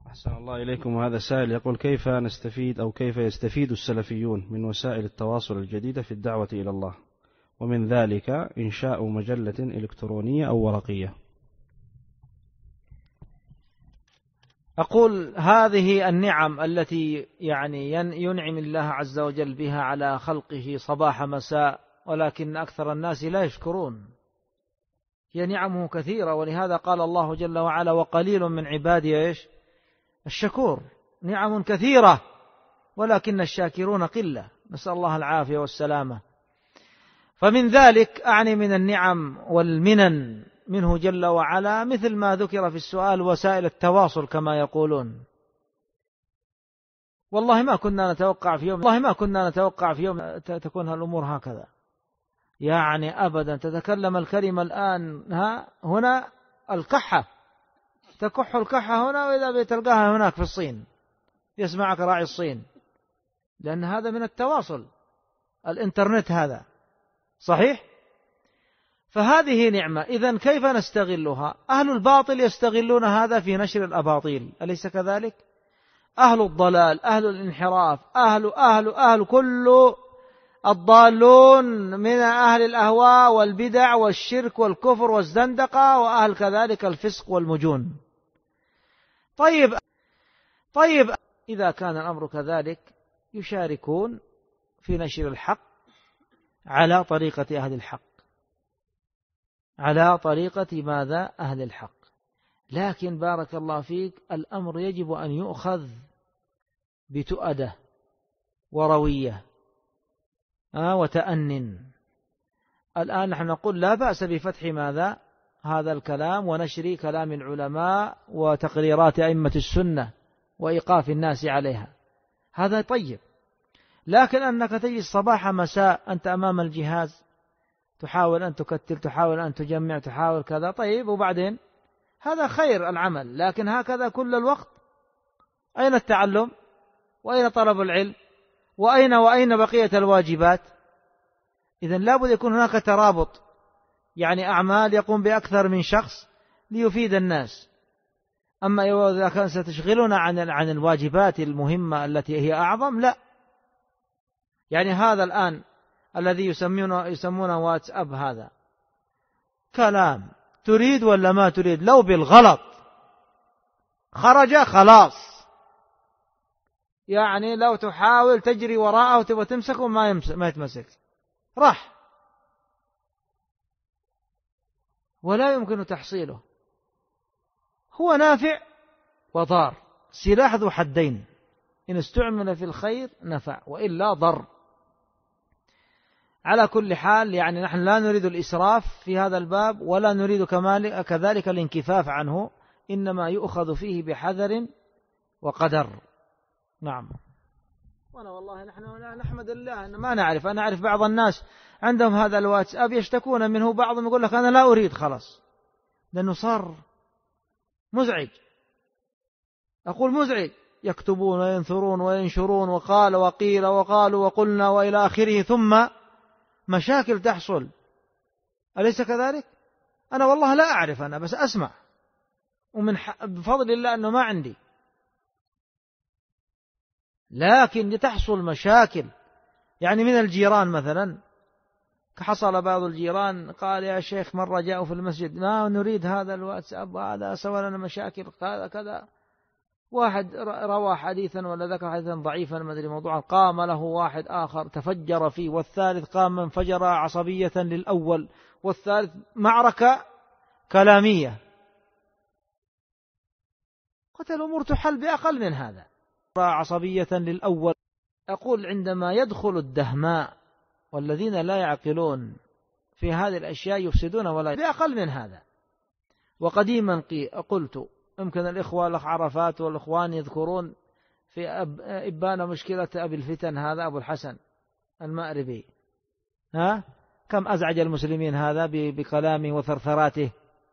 أحسن الله إليكم. وهذا سائل يقول: كيف نستفيد أو كيف يستفيد السلفيون من وسائل التواصل الجديدة في الدعوة إلى الله، ومن ذلك إنشاء مجلة إلكترونية أو ورقية؟ أقول هذه النعم التي ينعم الله عز وجل بها على خلقه صباح مساء، ولكن أكثر الناس لا يشكرون. هي نعمه كثيرة، ولهذا قال الله جل وعلا: وقليل من عبادي الشكور. نعم كثيرة ولكن الشاكرون قلة، نسأل الله العافية والسلامة. فمن ذلك أعني من النعم والمنن منه جل وعلا مثل ما ذكر في السؤال وسائل التواصل كما يقولون. والله ما كنا نتوقع في يوم تكون الأمور هكذا، أبدا. تتكلم الكلمة الآن هنا الكحة، تكح الكحة هنا، وإذا بتلقاها هناك في الصين يسمعك راعي الصين، لأن هذا من التواصل، الإنترنت هذا صحيح. فهذه نعمة. إذن كيف نستغلها؟ أهل الباطل يستغلون هذا في نشر الأباطيل، أليس كذلك؟ أهل الضلال، أهل الانحراف، أهل كل الضالون من أهل الأهواء والبدع والشرك والكفر والزندقة، وأهل كذلك الفسق والمجون. طيب إذا كان الأمر كذلك يشاركون في نشر الحق على طريقة أهل الحق، على طريقة ماذا؟ أهل الحق. لكن بارك الله فيك، الأمر يجب أن يؤخذ بتؤدة وروية وتأنٍ. الآن نحن نقول لا بأس بفتح ماذا؟ هذا الكلام ونشر كلام العلماء وتقريرات أئمة السنة وإيقاف الناس عليها، هذا طيب. لكن أنك تجلس صباح مساء أنت أمام الجهاز، تحاول أن تكتل، تحاول أن تجمع، تحاول كذا، طيب وبعدين؟ هذا خير العمل، لكن هكذا كل الوقت؟ أين التعلم؟ وأين طلب العلم؟ وأين بقية الواجبات؟ إذن لابد يكون هناك ترابط، أعمال يقوم بأكثر من شخص ليفيد الناس. أما إذا كان ستشغلنا عن الواجبات المهمة التي هي أعظم، لا. هذا الآن الذي يسمونه واتساب، هذا كلام تريد ولا ما تريد، لو بالغلط خرج خلاص، لو تحاول تجري وراءه وتبغى تمسكه ما يتمسك، راح ولا يمكن تحصيله. هو نافع وضار، سلاح ذو حدين، إن استعمل في الخير نفع وإلا ضر. على كل حال نحن لا نريد الإسراف في هذا الباب، ولا نريد كذلك الانكفاف عنه، إنما يؤخذ فيه بحذر وقدر. نعم. وأنا والله نحن نحمد الله أن ما نعرف. أنا أعرف بعض الناس عندهم هذا الواتساب يشتكون منه، بعضهم يقول لك أنا لا أريد، خلاص، لأنه صار مزعج. أقول مزعج، يكتبون وينثرون وينشرون وقال وقيل وقالوا وقلنا وإلى آخره، ثم مشاكل تحصل، أليس كذلك؟ أنا والله لا أعرف، أنا بس أسمع، بفضل الله أنه ما عندي، لكن تحصل مشاكل من الجيران مثلا. حصل بعض الجيران قال: يا شيخ مرة جاءوا في المسجد، ما نريد هذا الواتساب، هذا سوى لنا مشاكل كذا. واحد روى حديثا ولا ذكر حديثا ضعيفا ما أدري موضوعا، قام له واحد آخر تفجر فيه، والثالث قام انفجر عصبية للأول، والثالث معركة كلامية. قلت الأمور تحل بأقل من هذا، عصبية للأول. أقول عندما يدخل الدهماء والذين لا يعقلون في هذه الأشياء يفسدون ولا بأقل من هذا. وقديما قلت، يمكن الإخوة الأخ عرفات والإخوان يذكرون في إبان مشكلة أبي الفتن هذا أبو الحسن المأربي، كم أزعج المسلمين هذا بكلامه وثرثراته،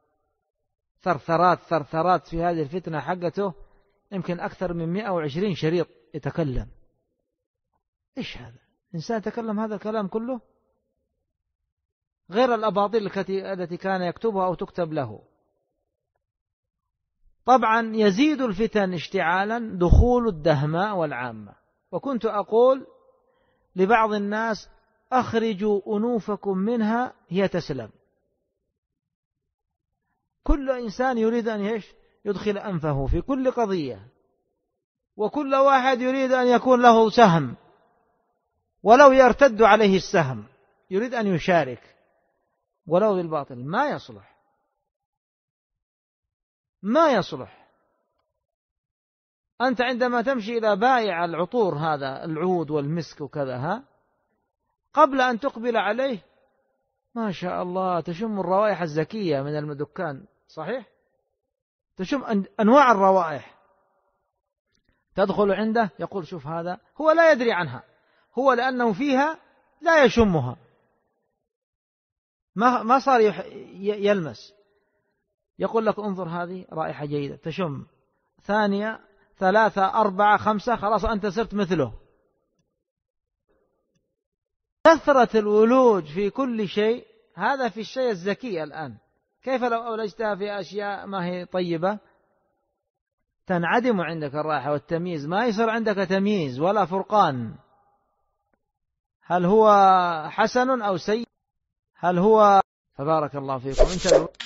ثرثرات في هذه الفتنة حقته، يمكن أكثر من 120 شريط يتكلم. إيش هذا؟ إنسان يتكلم هذا الكلام كله، غير الأباطيل التي كان يكتبها أو تكتب له. طبعا يزيد الفتن اشتعالا دخول الدهماء والعامة. وكنت أقول لبعض الناس: أخرجوا أنوفكم منها هي تسلم. كل إنسان يريد أن يدخل أنفه في كل قضية، وكل واحد يريد أن يكون له سهم، ولو يرتد عليه السهم يريد أن يشارك ولو بالباطل. ما يصلح، ما يصلح. أنت عندما تمشي إلى بائع العطور، هذا العود والمسك وكذا، قبل أن تقبل عليه ما شاء الله تشم الروائح الزكية من الدكان، صحيح؟ تشم أنواع الروائح. تدخل عنده يقول: شوف هذا، هو لا يدري عنها، هو لأنه فيها لا يشمها، ما صار يلمس. يقول لك: انظر هذه رائحة جيدة، تشم، ثانية، ثلاثة، أربعة، خمسة، خلاص أنت صرت مثله. كثرة الولوج في كل شيء، هذا في الشيء الزكي الآن. كيف لو أولجتها في أشياء ما هي طيبة؟ تنعدم عندك الرائحة والتمييز، ما يصير عندك تمييز ولا فرقان. هل هو حسن أو سيء؟ هل هو؟ فبارك الله فيكم.